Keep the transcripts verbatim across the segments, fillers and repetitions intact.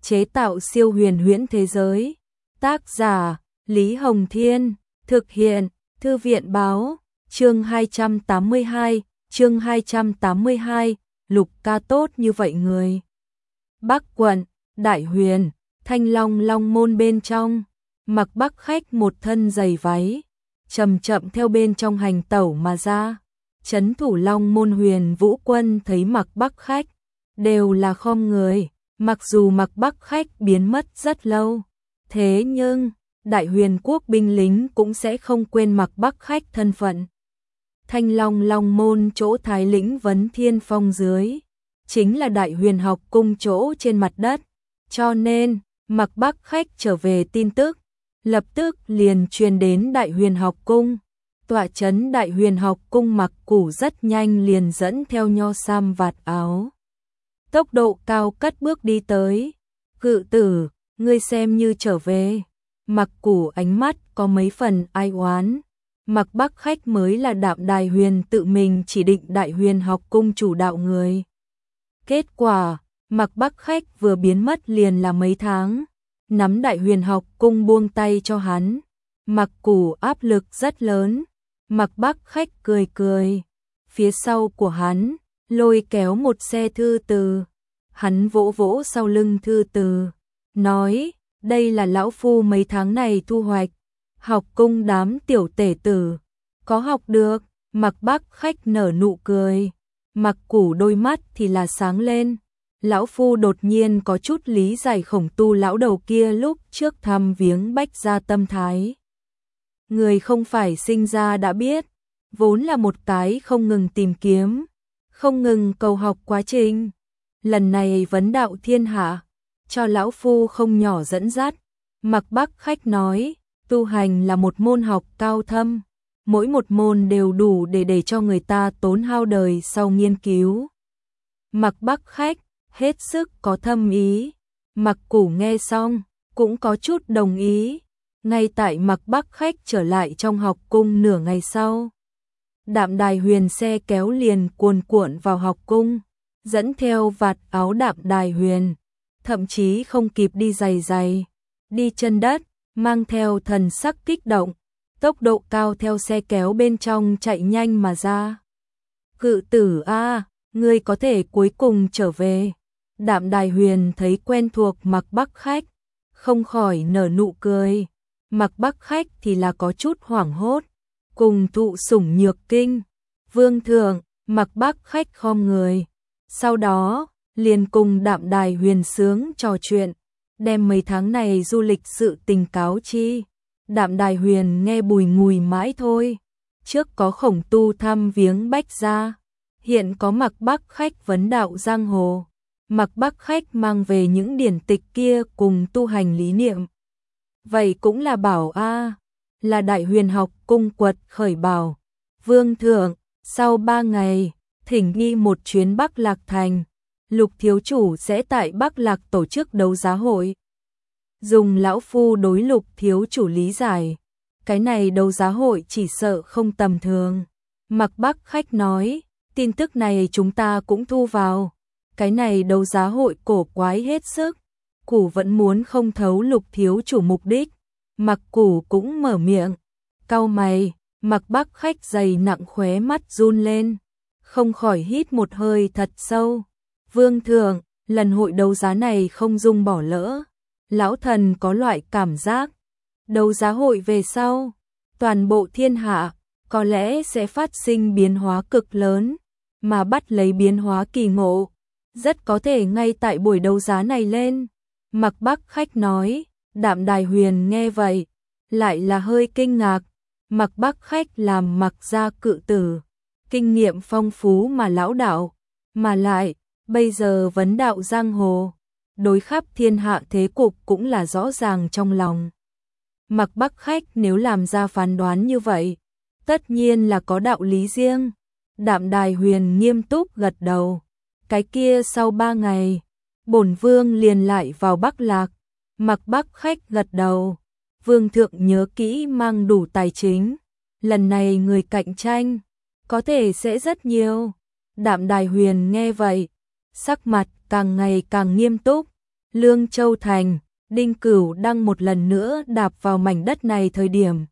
chế tạo siêu huyền huyễn thế giới. Tác giả Lý Hồng Thiên, thực hiện Thư viện Báo. Chương hai trăm tám mươi hai, chương hai trăm tám mươi hai, Lục ca tốt như vậy người. Bắc quận, Đại Huyền, Thanh Long Long môn bên trong, Mặc Bắc khách một thân giày váy, chậm chậm theo bên trong hành tẩu mà ra. Trấn thủ Long môn Huyền Vũ quân thấy Mặc Bắc khách, đều là khom người, mặc dù Mặc Bắc khách biến mất rất lâu, thế nhưng Đại Huyền quốc binh lính cũng sẽ không quên Mặc Bắc khách thân phận. Thanh Long Long môn chỗ Thái lĩnh Vấn Thiên Phong dưới, chính là Đại Huyền học cung chỗ trên mặt đất, cho nên Mặc Bắc khách trở về tin tức, lập tức liền truyền đến Đại Huyền học cung. Tọa trấn Đại Huyền học cung Mặc Củ rất nhanh liền dẫn theo nho sam vạt áo, tốc độ cao cất bước đi tới. Cự tử, ngươi xem như trở về. Mặc Củ ánh mắt có mấy phần ai oán. Mặc Bắc khách mới là Đạm Đài Huyền tự mình chỉ định Đại Huyền học cung chủ đạo người. Kết quả, Mặc Bắc khách vừa biến mất liền là mấy tháng, nắm Đại Huyền học cung buông tay cho hắn. Mặc Củ áp lực rất lớn. Mặc Bắc khách cười cười, phía sau của hắn lôi kéo một xe thư từ. Hắn vỗ vỗ sau lưng thư từ, nói, đây là lão phu mấy tháng này thu hoạch. Học cung đám tiểu tể tử, có học được. Mặc Bắc khách nở nụ cười. Mặc Củ đôi mắt thì là sáng lên. Lão phu đột nhiên có chút lý giải Khổng Tu lão đầu kia lúc trước thăm viếng Bách gia tâm thái. Người không phải sinh ra đã biết, vốn là một cái không ngừng tìm kiếm, không ngừng cầu học quá trình. Lần này vấn đạo thiên hạ, cho lão phu không nhỏ dẫn dắt. Mặc Bắc khách nói, tu hành là một môn học cao thâm, mỗi một môn đều đủ để để cho người ta tốn hao đời sau nghiên cứu. Mặc Bắc khách hết sức có thâm ý. Mặc Củ nghe xong cũng có chút đồng ý. Ngay tại Mặc Bắc khách trở lại trong học cung nửa ngày sau, Đạm Đài Huyền xe kéo liền cuồn cuộn vào học cung, dẫn theo vạt áo Đạm Đài Huyền, thậm chí không kịp đi giày giày, đi chân đất, mang theo thần sắc kích động, tốc độ cao theo xe kéo bên trong chạy nhanh mà ra. Cự tử a, ngươi có thể cuối cùng trở về. Đạm Đài Huyền thấy quen thuộc Mặc Bắc khách, không khỏi nở nụ cười. Mặc Bắc khách thì là có chút hoảng hốt, cùng thụ sủng nhược kinh. Vương thượng, Mặc Bắc khách khom người, sau đó liền cùng Đạm Đài Huyền sướng trò chuyện, đem mấy tháng này du lịch sự tình cáo chi. Đạm Đài Huyền nghe bùi ngùi mãi thôi. Trước có Khổng Tu thăm viếng Bách gia, hiện có Mặc Bắc khách vấn đạo giang hồ. Mặc Bắc khách mang về những điển tịch kia cùng tu hành lý niệm. Vậy cũng là bảo a, là Đại Huyền học cung quật khởi bảo. Vương thượng, sau ba ngày, thỉnh nghi một chuyến Bắc Lạc thành, Lục thiếu chủ sẽ tại Bắc Lạc tổ chức đấu giá hội. Dùng lão phu đối Lục thiếu chủ lý giải, cái này đấu giá hội chỉ sợ không tầm thường. Mặc Bắc khách nói, tin tức này chúng ta cũng thu vào. Cái này đấu giá hội cổ quái hết sức, Củ vẫn muốn không thấu Lục thiếu chủ mục đích. Mặc Củ cũng mở miệng, cau mày. Mặc Bắc khách dày nặng khóe mắt run lên, không khỏi hít một hơi thật sâu. Vương thượng, lần hội đấu giá này không dung bỏ lỡ. Lão thần có loại cảm giác, đấu giá hội về sau, toàn bộ thiên hạ có lẽ sẽ phát sinh biến hóa cực lớn, mà bắt lấy biến hóa kỳ ngộ, rất có thể ngay tại buổi đấu giá này lên. Mặc Bắc khách nói. Đạm Đài Huyền nghe vậy, lại là hơi kinh ngạc. Mặc Bắc khách làm Mặc gia cự tử, kinh nghiệm phong phú mà lão đạo, mà lại, bây giờ vấn đạo giang hồ, đối khắp thiên hạ thế cục cũng là rõ ràng trong lòng. Mặc Bắc khách nếu làm ra phán đoán như vậy, tất nhiên là có đạo lý riêng. Đạm Đài Huyền nghiêm túc gật đầu. Cái kia sau ba ngày, bổn vương liền lại vào Bắc Lạc. Mặc Bắc khách gật đầu. Vương thượng nhớ kỹ mang đủ tài chính, lần này người cạnh tranh có thể sẽ rất nhiều. Đạm Đài Huyền nghe vậy, sắc mặt càng ngày càng nghiêm túc. Lương Châu Thành, Đinh Cửu Đăng một lần nữa đạp vào mảnh đất này thời điểm.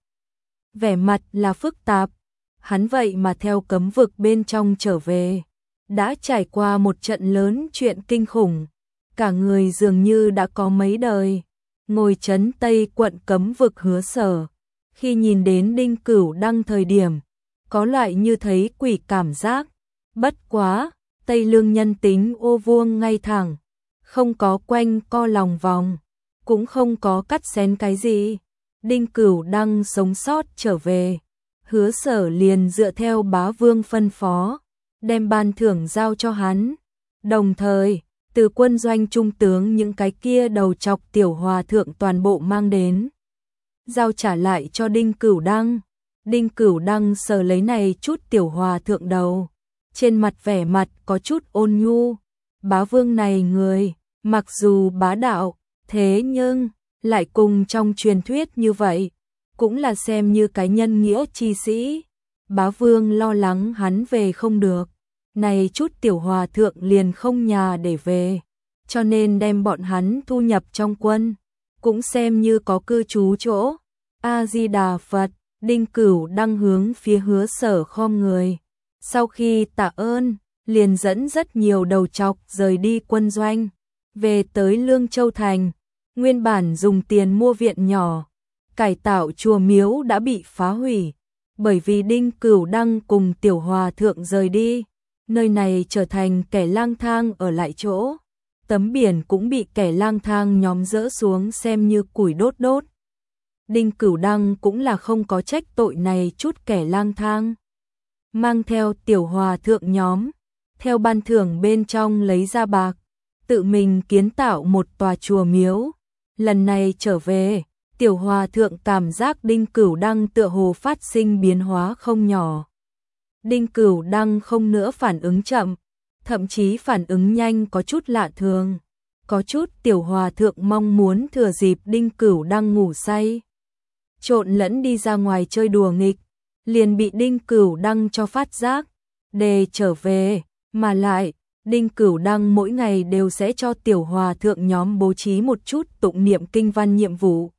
Vẻ mặt là phức tạp, hắn vậy mà theo cấm vực bên trong trở về. Đã trải qua một trận lớn chuyện kinh khủng, cả người dường như đã có mấy đời. Ngồi trấn Tây quận cấm vực Hứa Sở, khi nhìn đến Đinh Cửu Đăng thời điểm, có loại như thấy quỷ cảm giác. Bất quá, Tây Lương nhân tính ô vuông ngay thẳng, không có quanh co lòng vòng, cũng không có cắt xén cái gì. Đinh Cửu Đăng sống sót trở về, Hứa Sở liền dựa theo bá vương phân phó, đem ban thưởng giao cho hắn. Đồng thời, từ quân doanh trung tướng những cái kia đầu chọc tiểu hòa thượng toàn bộ mang đến, giao trả lại cho Đinh Cửu Đăng. Đinh Cửu Đăng sờ lấy này chút tiểu hòa thượng đầu, trên mặt vẻ mặt có chút ôn nhu. Bá vương này người, mặc dù bá đạo, thế nhưng lại cùng trong truyền thuyết như vậy, cũng là xem như cái nhân nghĩa chi sĩ. Bá vương lo lắng hắn về không được, này chút tiểu hòa thượng liền không nhà để về, cho nên đem bọn hắn thu nhập trong quân, cũng xem như có cư trú chỗ. A Di Đà Phật. Đinh Cửu Đăng hướng phía Hứa Sở khom người, sau khi tạ ơn, liền dẫn rất nhiều đầu chọc rời đi quân doanh, về tới Lương Châu Thành. Nguyên bản dùng tiền mua viện nhỏ, cải tạo chùa miếu đã bị phá hủy, bởi vì Đinh Cửu Đăng cùng tiểu hòa thượng rời đi, nơi này trở thành kẻ lang thang ở lại chỗ. Tấm biển cũng bị kẻ lang thang nhóm dỡ xuống xem như củi đốt đốt. Đinh Cửu Đăng cũng là không có trách tội này chút kẻ lang thang, mang theo tiểu hòa thượng nhóm, theo ban thưởng bên trong lấy ra bạc, tự mình kiến tạo một tòa chùa miếu. Lần này trở về, tiểu hòa thượng cảm giác Đinh Cửu Đăng tựa hồ phát sinh biến hóa không nhỏ. Đinh Cửu Đăng không nữa phản ứng chậm, thậm chí phản ứng nhanh có chút lạ thường. Có chút tiểu hòa thượng mong muốn thừa dịp Đinh Cửu Đăng ngủ say, trộn lẫn đi ra ngoài chơi đùa nghịch, liền bị Đinh Cửu Đăng cho phát giác, đề trở về. Mà lại, Đinh Cửu Đăng mỗi ngày đều sẽ cho tiểu hòa thượng nhóm bố trí một chút tụng niệm kinh văn nhiệm vụ,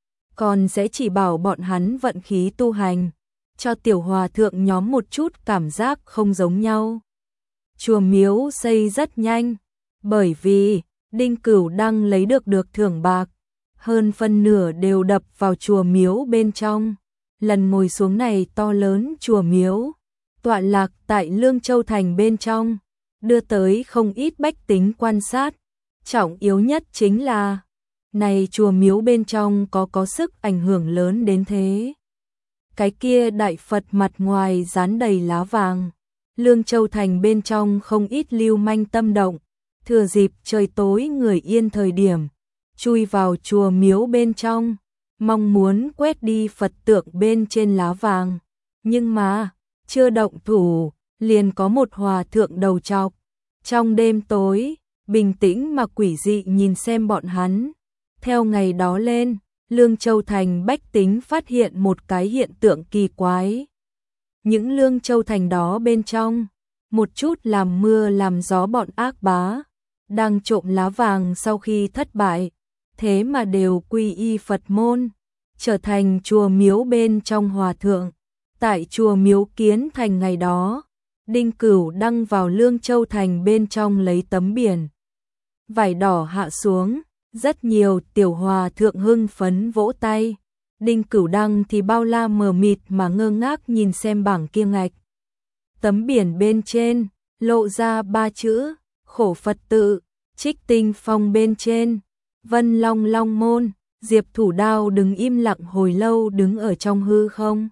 còn sẽ chỉ bảo bọn hắn vận khí tu hành, cho tiểu hòa thượng nhóm một chút cảm giác không giống nhau. Chùa miếu xây rất nhanh, bởi vì Đinh Cửu Đăng lấy được được thưởng bạc, hơn phân nửa đều đập vào chùa miếu bên trong. Lần ngồi xuống này to lớn chùa miếu, tọa lạc tại Lương Châu Thành bên trong, đưa tới không ít bách tính quan sát. Trọng yếu nhất chính là, này chùa miếu bên trong có có sức ảnh hưởng lớn đến thế. Cái kia đại Phật mặt ngoài dán đầy lá vàng, Lương Châu Thành bên trong không ít lưu manh tâm động, thừa dịp trời tối người yên thời điểm, chui vào chùa miếu bên trong, mong muốn quét đi Phật tượng bên trên lá vàng. Nhưng mà, chưa động thủ, liền có một hòa thượng đầu trọc, trong đêm tối, bình tĩnh mà quỷ dị nhìn xem bọn hắn. Theo ngày đó lên, Lương Châu Thành bách tính phát hiện một cái hiện tượng kỳ quái. Những Lương Châu Thành đó bên trong, một chút làm mưa làm gió bọn ác bá, đang trộm lá vàng sau khi thất bại, thế mà đều quy y Phật môn, trở thành chùa miếu bên trong hòa thượng. Tại chùa miếu kiến thành ngày đó, Đinh Cửu Đăng vào Lương Châu Thành bên trong lấy tấm biển vải đỏ hạ xuống, rất nhiều tiểu hòa thượng hưng phấn vỗ tay. Đinh Cửu Đăng thì bao la mờ mịt mà ngơ ngác nhìn xem bảng kia ngạch. Tấm biển bên trên, lộ ra ba chữ, Khổ Phật tự, Trích Tinh Phong bên trên, Vân Long Long môn. Diệp Thủ Đao đứng im lặng hồi lâu đứng ở trong hư không.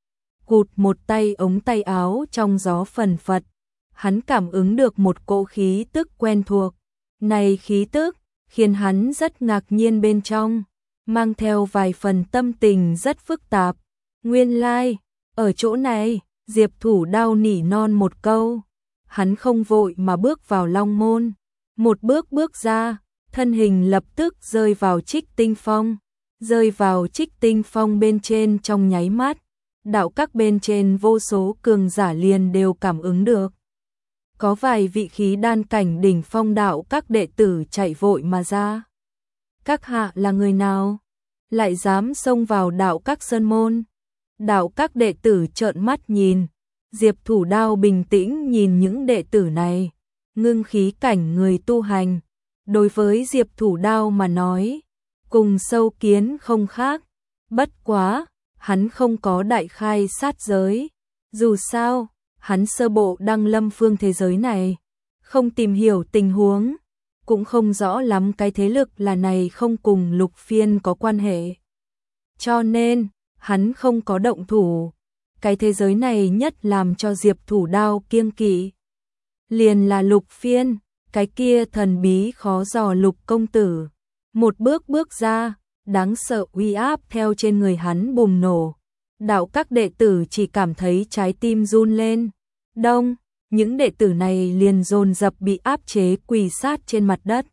Cụt một tay ống tay áo trong gió phần phật, hắn cảm ứng được một cỗ khí tức quen thuộc. Này khí tức, khiến hắn rất ngạc nhiên bên trong, mang theo vài phần tâm tình rất phức tạp. Nguyên lai, like, ở chỗ này, Diệp Thủ Đao nỉ non một câu. Hắn không vội mà bước vào Long môn, một bước bước ra, thân hình lập tức rơi vào Trích Tinh Phong, rơi vào Trích Tinh Phong bên trên trong nháy mắt, đạo các bên trên vô số cường giả liền đều cảm ứng được. có vài vị khí đan cảnh đỉnh phong đạo các đệ tử chạy vội mà ra. Các hạ là người nào? Lại dám xông vào đạo các sơn môn? Đạo các đệ tử trợn mắt nhìn, Diệp Thủ Đao bình tĩnh nhìn những đệ tử này, ngưng khí cảnh người tu hành. Đối với Diệp Thủ Đao mà nói, cùng sâu kiến không khác, bất quá, hắn không có đại khai sát giới. Dù sao, hắn sơ bộ đăng lâm phương thế giới này, không tìm hiểu tình huống, cũng không rõ lắm cái thế lực là này không cùng Lục Phiên có quan hệ. Cho nên, hắn không có động thủ. Cái thế giới này nhất làm cho Diệp Thủ Đao kiêng kỵ liền là Lục Phiên, cái kia thần bí khó dò Lục công tử. Một bước bước ra, đáng sợ uy áp theo trên người hắn bùng nổ. Đạo các đệ tử chỉ cảm thấy trái tim run lên. Đông, những đệ tử này liền dồn dập bị áp chế quỳ sát trên mặt đất.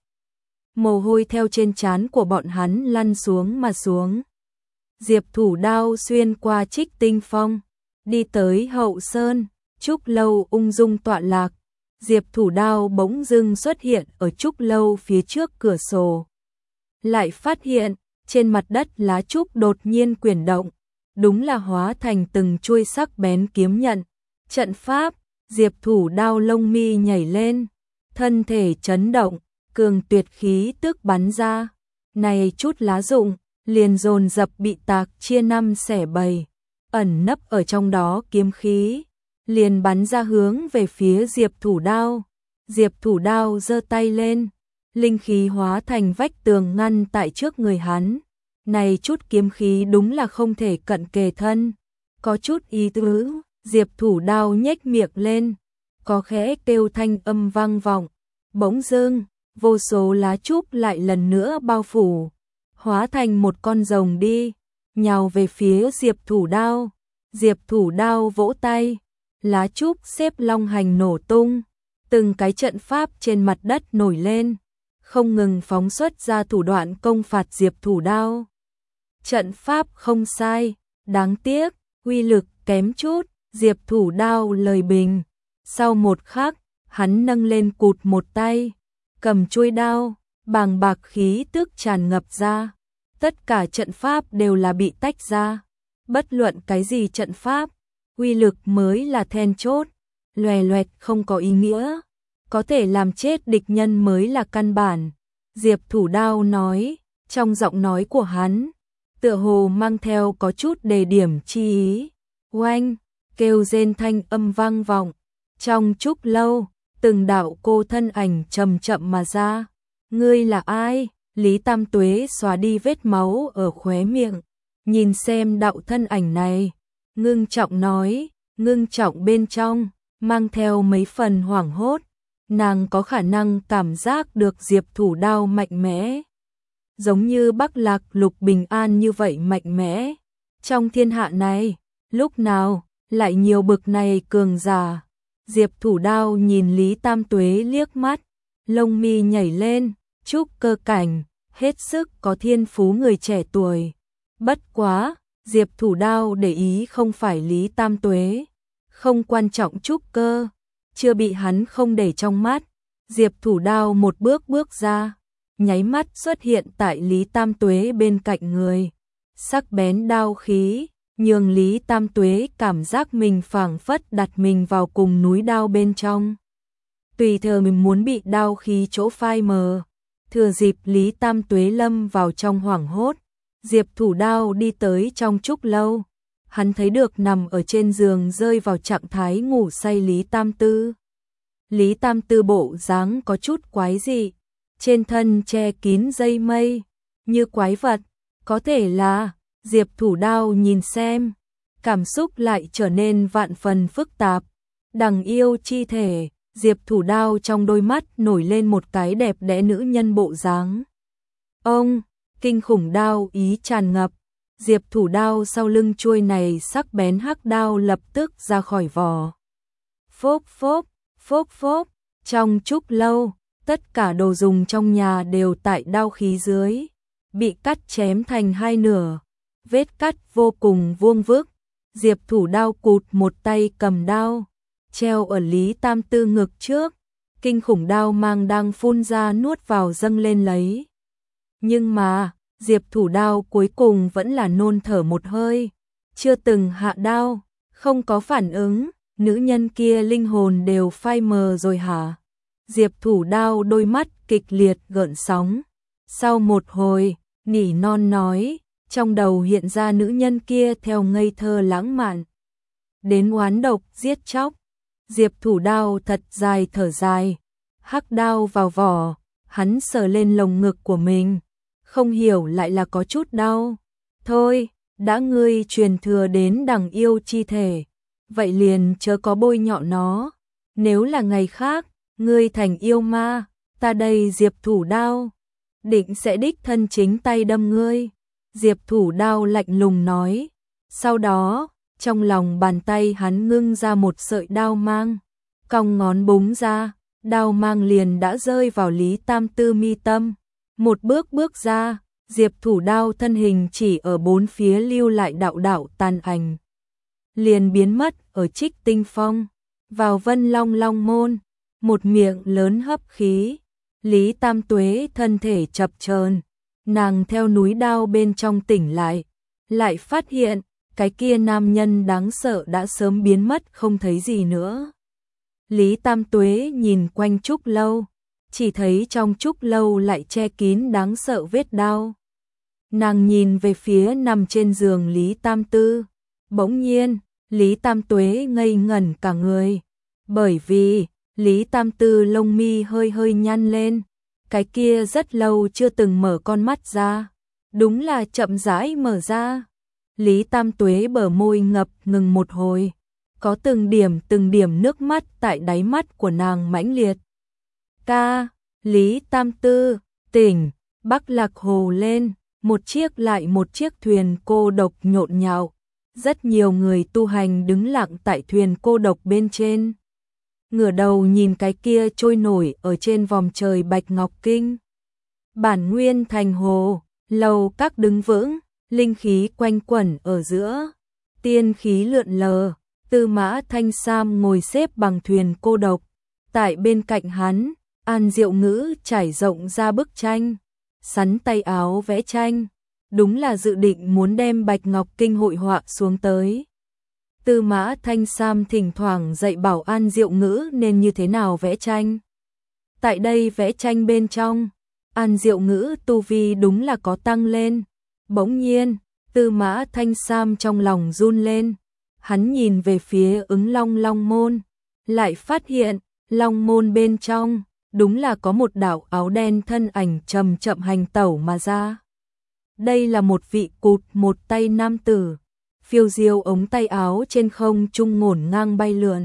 Mồ hôi theo trên trán của bọn hắn lăn xuống mà xuống. Diệp Thủ Đao xuyên qua Trích Tinh Phong, đi tới Hậu Sơn, Trúc Lâu ung dung tọa lạc. Diệp Thủ Đao bỗng dưng xuất hiện ở Trúc Lâu phía trước cửa sổ. Lại phát hiện, trên mặt đất lá trúc đột nhiên chuyển động, đúng là hóa thành từng chuôi sắc bén kiếm nhận. Trận pháp, Diệp Thủ Đao lông mi nhảy lên, thân thể chấn động, cường tuyệt khí tức bắn ra. Này chút lá rụng, liền dồn dập bị tạc chia năm xẻ bảy, ẩn nấp ở trong đó kiếm khí, liền bắn ra hướng về phía Diệp Thủ Đao. Diệp Thủ Đao giơ tay lên, linh khí hóa thành vách tường ngăn tại trước người hắn. Này chút kiếm khí đúng là không thể cận kề thân, có chút ý tứ. Diệp Thủ Đao nhếch miệng lên, có khẽ kêu thanh âm vang vọng. Bỗng dưng, vô số lá trúc lại lần nữa bao phủ, hóa thành một con rồng đi, nhào về phía Diệp Thủ Đao. Diệp Thủ Đao vỗ tay, lá trúc xếp long hành nổ tung, từng cái trận pháp trên mặt đất nổi lên, không ngừng phóng xuất ra thủ đoạn công phạt Diệp Thủ Đao. Trận pháp không sai, đáng tiếc, uy lực kém chút. Diệp Thủ Đao lời bình. Sau một khắc, hắn nâng lên cụt một tay, cầm chuôi đao, bàng bạc khí tức tràn ngập ra. Tất cả trận pháp đều là bị tách ra. Bất luận cái gì trận pháp, uy lực mới là then chốt. Loè loẹt không có ý nghĩa, có thể làm chết địch nhân mới là căn bản. Diệp Thủ Đao nói, trong giọng nói của hắn, tựa hồ mang theo có chút đề điểm chi ý. Oanh, kêu rên thanh âm vang vọng. Trong Trúc Lâu, từng đạo cô thân ảnh chậm chậm mà ra. Ngươi là ai? Lý Tam Tuế xóa đi vết máu ở khóe miệng, nhìn xem đạo thân ảnh này, ngưng trọng nói, ngưng trọng bên trong, mang theo mấy phần hoảng hốt. Nàng có khả năng cảm giác được Diệp Thủ Đao mạnh mẽ, giống như Bắc Lạc Lục Bình An như vậy mạnh mẽ. Trong thiên hạ này, lúc nào lại nhiều bực này cường giả? Diệp Thủ Đao nhìn Lý Tam Tuế liếc mắt, lông mi nhảy lên, trúc cơ cảnh, hết sức có thiên phú người trẻ tuổi. Bất quá, Diệp Thủ Đao để ý không phải Lý Tam Tuế, không quan trọng trúc cơ, chưa bị hắn không để trong mắt. Diệp Thủ Đao một bước bước ra, nháy mắt xuất hiện tại Lý Tam Tuế bên cạnh người. Sắc bén đao khí, nhường Lý Tam Tuế cảm giác mình phảng phất đặt mình vào cùng núi đao bên trong. Tùy thời mình muốn bị đao khí chỗ phai mờ. Thừa dịp Lý Tam Tuế lâm vào trong hoảng hốt, Diệp Thủ Đao đi tới trong Trúc Lâu. Hắn thấy được nằm ở trên giường rơi vào trạng thái ngủ say Lý Tam Tư. Lý Tam Tư bộ dáng có chút quái dị, trên thân che kín dây mây, như quái vật, có thể là... Diệp Thủ Đao nhìn xem, cảm xúc lại trở nên vạn phần phức tạp. Đằng yêu chi thể, Diệp Thủ Đao trong đôi mắt nổi lên một cái đẹp đẽ nữ nhân bộ dáng. Ông, kinh khủng đao ý tràn ngập, Diệp Thủ Đao sau lưng chuôi này sắc bén hắc đao lập tức ra khỏi vỏ. Phốp phốp, phốp phốp, trong Trúc Lâu, tất cả đồ dùng trong nhà đều tại đao khí dưới, bị cắt chém thành hai nửa. Vết cắt vô cùng vuông vức, Diệp Thủ Đao cụt một tay cầm đao, treo ở Lý Tam Tư ngực trước, kinh khủng đao mang đang phun ra nuốt vào dâng lên lấy. Nhưng mà, Diệp Thủ Đao cuối cùng vẫn là nôn thở một hơi, chưa từng hạ đao, không có phản ứng, nữ nhân kia linh hồn đều phai mờ rồi hả? Diệp Thủ Đao đôi mắt kịch liệt gợn sóng. Sau một hồi, nỉ non nói, trong đầu hiện ra nữ nhân kia theo ngây thơ lãng mạn. Đến oán độc giết chóc. Diệp Thủ Đao thật dài thở dài, hắc đao vào vỏ, hắn sờ lên lồng ngực của mình, không hiểu lại là có chút đau. Thôi, đã ngươi truyền thừa đến đằng yêu chi thể, vậy liền chớ có bôi nhọ nó. Nếu là ngày khác, ngươi thành yêu ma, ta đây Diệp Thủ Đao định sẽ đích thân chính tay đâm ngươi. Diệp Thủ Đao lạnh lùng nói. Sau đó, trong lòng bàn tay hắn ngưng ra một sợi đao mang, cong ngón búng ra, đao mang liền đã rơi vào Lý Tam Tư mi tâm. Một bước bước ra, Diệp Thủ Đao thân hình chỉ ở bốn phía lưu lại đạo đạo tàn ảnh, liền biến mất ở Trích Tinh Phong, vào Vân Long Long môn, một miệng lớn hấp khí. Lý Tam Tuế thân thể chập chờn, nàng theo núi đao bên trong tỉnh lại, lại phát hiện cái kia nam nhân đáng sợ đã sớm biến mất không thấy gì nữa. Lý Tam Tuế nhìn quanh trúc lâu, chỉ thấy trong trúc lâu lại che kín đáng sợ vết đao. Nàng nhìn về phía nằm trên giường Lý Tam Tư, bỗng nhiên, Lý Tam Tuế ngây ngẩn cả người, bởi vì Lý Tam Tư lông mi hơi hơi nhăn lên, cái kia rất lâu chưa từng mở con mắt ra, đúng là chậm rãi mở ra. Lý Tam Tuế bờ môi ngập ngừng một hồi, có từng điểm từng điểm nước mắt tại đáy mắt của nàng mãnh liệt. Ca, Lý Tam Tư, tỉnh, Bắc Lạc Hồ lên, một chiếc lại một chiếc thuyền cô độc nhộn nhạo, rất nhiều người tu hành đứng lặng tại thuyền cô độc bên trên. Ngửa đầu nhìn cái kia trôi nổi ở trên vòm trời Bạch Ngọc Kinh. Bản nguyên thành hồ, lầu các đứng vững, linh khí quanh quẩn ở giữa, tiên khí lượn lờ. Tư Mã Thanh Sam ngồi xếp bằng thuyền cô độc, tại bên cạnh hắn, An Diệu Ngữ trải rộng ra bức tranh, sắn tay áo vẽ tranh, đúng là dự định muốn đem Bạch Ngọc Kinh hội họa xuống tới. Tư Mã Thanh Sam thỉnh thoảng dạy bảo An Diệu Ngữ nên như thế nào vẽ tranh. Tại đây vẽ tranh bên trong, An Diệu Ngữ tu vi đúng là có tăng lên. Bỗng nhiên, Tư Mã Thanh Sam trong lòng run lên, hắn nhìn về phía ứng long long môn, lại phát hiện, long môn bên trong, đúng là có một đạo áo đen thân ảnh chậm chậm hành tẩu mà ra. Đây là một vị cụt một tay nam tử, phiêu diêu ống tay áo trên không trung ngổn ngang bay lượn.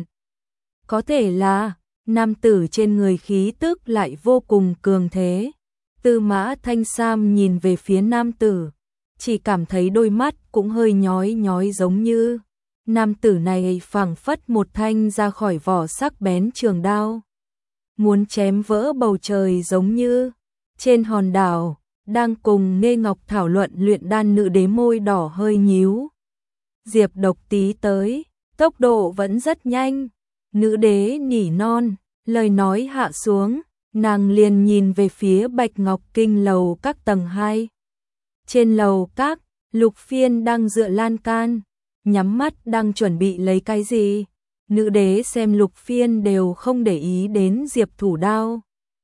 Có thể là, nam tử trên người khí tức lại vô cùng cường thế. Tư Mã Thanh Sam nhìn về phía nam tử, chỉ cảm thấy đôi mắt cũng hơi nhói nhói giống như nam tử này phảng phất một thanh ra khỏi vỏ sắc bén trường đao, muốn chém vỡ bầu trời giống như. Trên hòn đảo, đang cùng Nghê Ngọc thảo luận luyện đan nữ đế môi đỏ hơi nhíu. Diệp Độc Tí tới, tốc độ vẫn rất nhanh. Nữ đế nỉ non, lời nói hạ xuống, nàng liền nhìn về phía Bạch Ngọc Kinh lầu các tầng hai. Trên lầu các, Lục Phiên đang dựa lan can, nhắm mắt đang chuẩn bị lấy cái gì. Nữ đế xem Lục Phiên đều không để ý đến Diệp Thủ Đao.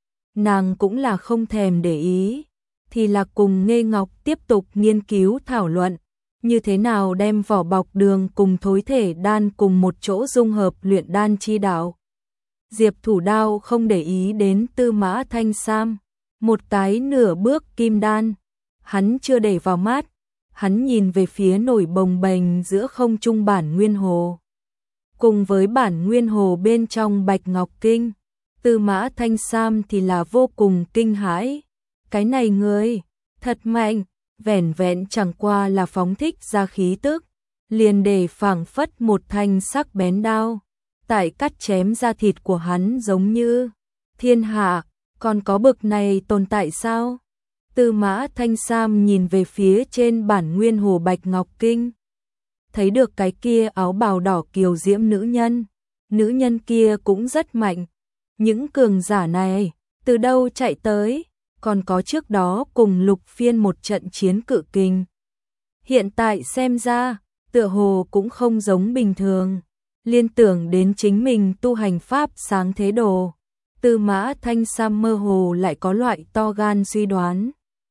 Nàng cũng là không thèm để ý, thì là cùng Nghê Ngọc tiếp tục nghiên cứu thảo luận, như thế nào đem vỏ bọc đường cùng thối thể đan cùng một chỗ dung hợp luyện đan chi đạo. Diệp Thủ Đao không để ý đến Tư Mã Thanh Sam, một cái nửa bước kim đan, hắn chưa để vào mắt, hắn nhìn về phía nổi bồng bềnh giữa không trung bản nguyên hồ. Cùng với bản nguyên hồ bên trong Bạch Ngọc Kinh, Tư Mã Thanh Sam thì là vô cùng kinh hãi. Cái này người, thật mạnh, vẻn vẹn chẳng qua là phóng thích ra khí tức, liền để phảng phất một thanh sắc bén đao, tại cắt chém da thịt của hắn giống như. Thiên hạ, còn có bực này tồn tại sao? Tư Mã Thanh Sam nhìn về phía trên bản nguyên hồ Bạch Ngọc Kinh, thấy được cái kia áo bào đỏ kiều diễm nữ nhân, nữ nhân kia cũng rất mạnh. Những cường giả này, từ đâu chạy tới, còn có trước đó cùng Lục Phiên một trận chiến cự kình. Hiện tại xem ra, tựa hồ cũng không giống bình thường. Liên tưởng đến chính mình tu hành pháp sáng thế đồ. Tư Mã Thanh Sam mơ hồ lại có loại to gan suy đoán.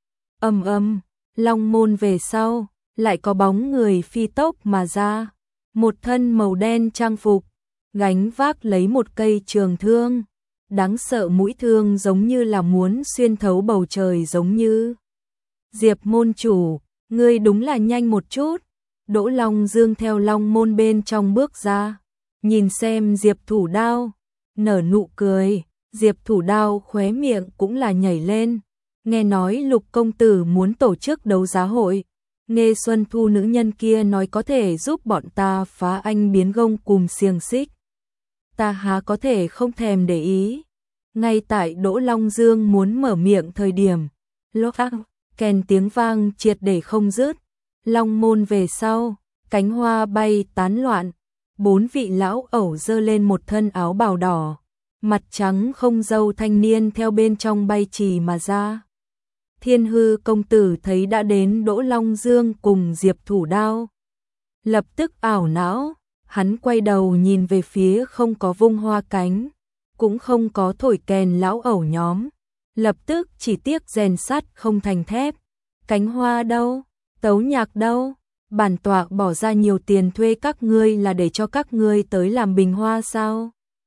Ầm ầm, long môn về sau, lại có bóng người phi tốc mà ra. Một thân màu đen trang phục, gánh vác lấy một cây trường thương. Đáng sợ mũi thương giống như là muốn xuyên thấu bầu trời giống như. Diệp môn chủ, ngươi đúng là nhanh một chút. Đỗ Long Dương theo long môn bên trong bước ra. Nhìn xem Diệp Thủ Đao, nở nụ cười. Diệp Thủ Đao khóe miệng cũng là nhảy lên. Nghe nói Lục công tử muốn tổ chức đấu giá hội. Nghe Xuân Thu nữ nhân kia nói có thể giúp bọn ta phá anh biến gông cùng xiềng xích. Ta há có thể không thèm để ý. Ngay tại Đỗ Long Dương muốn mở miệng thời điểm, lốp kèn tiếng vang triệt để không dứt. Long môn về sau, cánh hoa bay tán loạn. Bốn vị lão ẩu giơ lên một thân áo bào đỏ. Mặt trắng không râu thanh niên theo bên trong bay trì mà ra. Thiên Hư công tử thấy đã đến Đỗ Long Dương cùng Diệp Thủ Đao. Lập tức ảo não, hắn quay đầu nhìn về phía không có vung hoa cánh, cũng không có thổi kèn lão ẩu nhóm. Lập tức chỉ tiếc rèn sắt không thành thép. Cánh hoa đâu? Tấu nhạc đâu? Bản tọa bỏ ra nhiều tiền thuê các ngươi là để cho các ngươi tới làm bình hoa sao?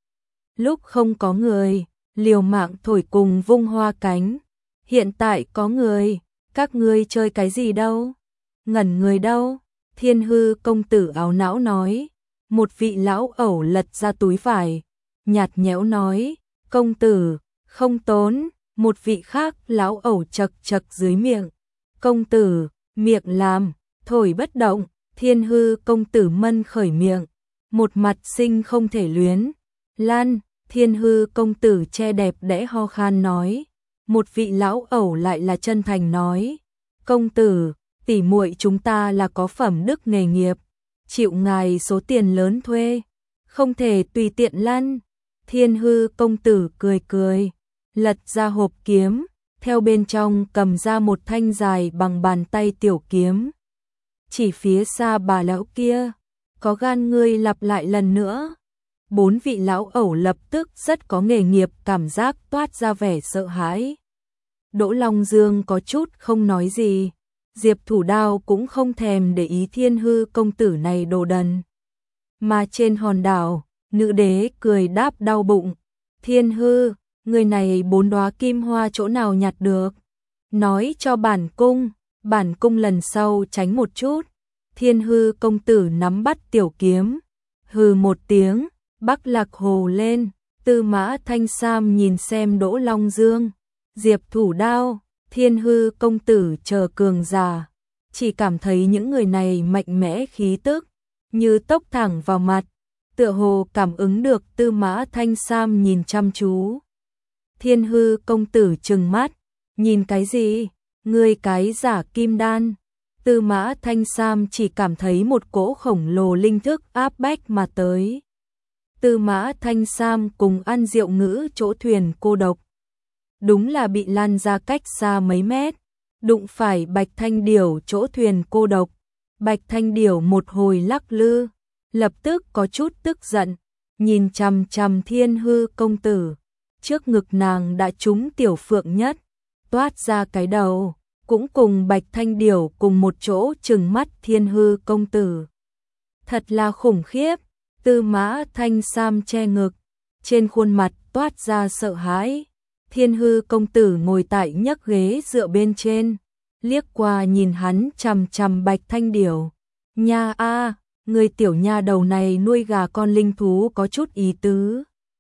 Lúc không có người, liều mạng thổi cùng vung hoa cánh. Hiện tại có người, các ngươi chơi cái gì đâu? Ngẩn người đâu? Thiên Hư công tử áo não nói. Một vị lão ẩu lật ra túi vải, nhạt nhẽo nói, công tử, không tốn. Một vị khác lão ẩu chật chật dưới miệng. Công tử, miệng làm, thổi bất động. Thiên Hư công tử mân khởi miệng, một mặt sinh không thể luyến. Lan, Thiên Hư công tử che đẹp đẽ ho khan nói. Một vị lão ẩu lại là chân thành nói, công tử, tỷ muội chúng ta là có phẩm đức nghề nghiệp, chịu ngài số tiền lớn thuê, không thể tùy tiện lăn. Thiên Hư công tử cười cười, lật ra hộp kiếm, theo bên trong cầm ra một thanh dài bằng bàn tay tiểu kiếm. Chỉ phía xa bà lão kia, có gan ngươi lặp lại lần nữa. Bốn vị lão ẩu lập tức rất có nghề nghiệp cảm giác toát ra vẻ sợ hãi. Đỗ Long Dương có chút không nói gì. Diệp Thủ Đao cũng không thèm để ý Thiên Hư công tử này đồ đần. Mà trên hòn đảo, nữ đế cười đáp đau bụng. Thiên Hư, người này bốn đóa kim hoa chỗ nào nhặt được? Nói cho bản cung, bản cung lần sau tránh một chút. Thiên Hư công tử nắm bắt tiểu kiếm. Hừ một tiếng, Bắc Lạc Hồ lên. Tư Mã Thanh Sam nhìn xem Đỗ Long Dương, Diệp Thủ Đao, Thiên Hư công tử chờ cường giả, chỉ cảm thấy những người này mạnh mẽ khí tức, như tốc thẳng vào mặt, tựa hồ cảm ứng được Tư Mã Thanh Sam nhìn chăm chú. Thiên Hư công tử trừng mắt, nhìn cái gì? Ngươi cái giả kim đan. Tư Mã Thanh Sam chỉ cảm thấy một cỗ khổng lồ linh thức áp bách mà tới. Tư Mã Thanh Sam cùng ăn rượu ngữ chỗ thuyền cô độc. Đúng là bị lan ra cách xa mấy mét, đụng phải Bạch Thanh Điểu chỗ thuyền cô độc. Bạch Thanh Điểu một hồi lắc lư, lập tức có chút tức giận, nhìn chằm chằm Thiên Hư công tử. Trước ngực nàng đã trúng tiểu phượng nhất, toát ra cái đầu, cũng cùng Bạch Thanh Điểu cùng một chỗ trừng mắt Thiên Hư công tử. Thật là khủng khiếp. Tư Mã Thanh Sam che ngực, trên khuôn mặt toát ra sợ hãi. Thiên Hư công tử ngồi tại nhấc ghế dựa bên trên, liếc qua nhìn hắn chằm chằm Bạch Thanh Điểu. Nha a, người tiểu nha đầu này nuôi gà con linh thú có chút ý tứ.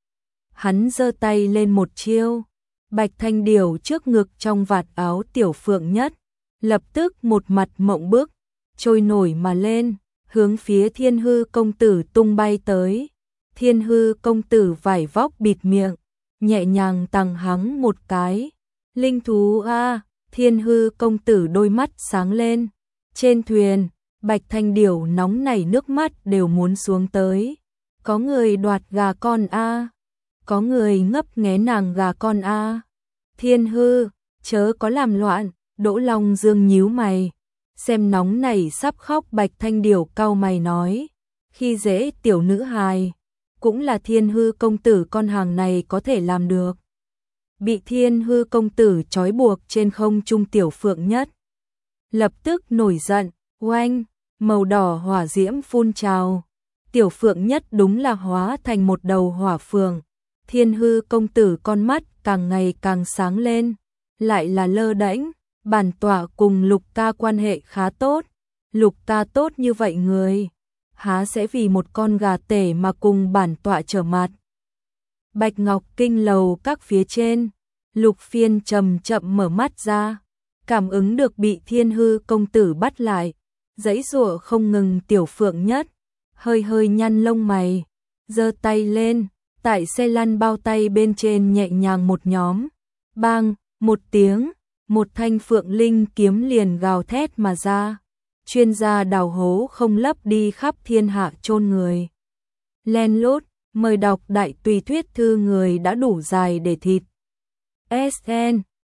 Hắn giơ tay lên một chiêu, Bạch Thanh Điểu trước ngực trong vạt áo tiểu phượng nhất, lập tức một mặt mộng bức, trôi nổi mà lên, hướng phía Thiên Hư công tử tung bay tới. Thiên Hư công tử vải vóc bịt miệng, nhẹ nhàng tằng hắng một cái. Linh thú a, Thiên Hư công tử đôi mắt sáng lên. Trên thuyền, Bạch Thanh Điểu nóng nảy nước mắt đều muốn xuống tới. Có người đoạt gà con a, có người ngấp nghé nàng gà con a. Thiên Hư, chớ có làm loạn, Đỗ Long Dương nhíu mày, xem nóng này sắp khóc. Bạch Thanh Điểu cau mày nói, khi dễ tiểu nữ hài, cũng là Thiên Hư công tử con hàng này có thể làm được. Bị Thiên Hư công tử trói buộc trên không trung Tiểu Phượng Nhất lập tức nổi giận, oanh, màu đỏ hỏa diễm phun trào. Tiểu Phượng Nhất đúng là hóa thành một đầu hỏa phượng. Thiên Hư công tử con mắt càng ngày càng sáng lên, lại là lơ đễnh. Bản tọa cùng Lục ca quan hệ khá tốt, Lục ca tốt như vậy người, há sẽ vì một con gà tể mà cùng bản tọa trở mặt. Bạch Ngọc Kinh lầu các phía trên, Lục Phiên chậm chậm mở mắt ra, cảm ứng được bị Thiên Hư công tử bắt lại, giãy giụa không ngừng. Tiểu Phượng Nhất hơi hơi nhăn lông mày, giơ tay lên, tại xe lăn bao tay bên trên nhẹ nhàng một nhóm, bang, một tiếng, một thanh phượng linh kiếm liền gào thét mà ra. Chuyên gia đào hố không lấp đi khắp thiên hạ chôn người. Len lút, mời đọc đại tùy thuyết thư người đã đủ dài để thịt. ét en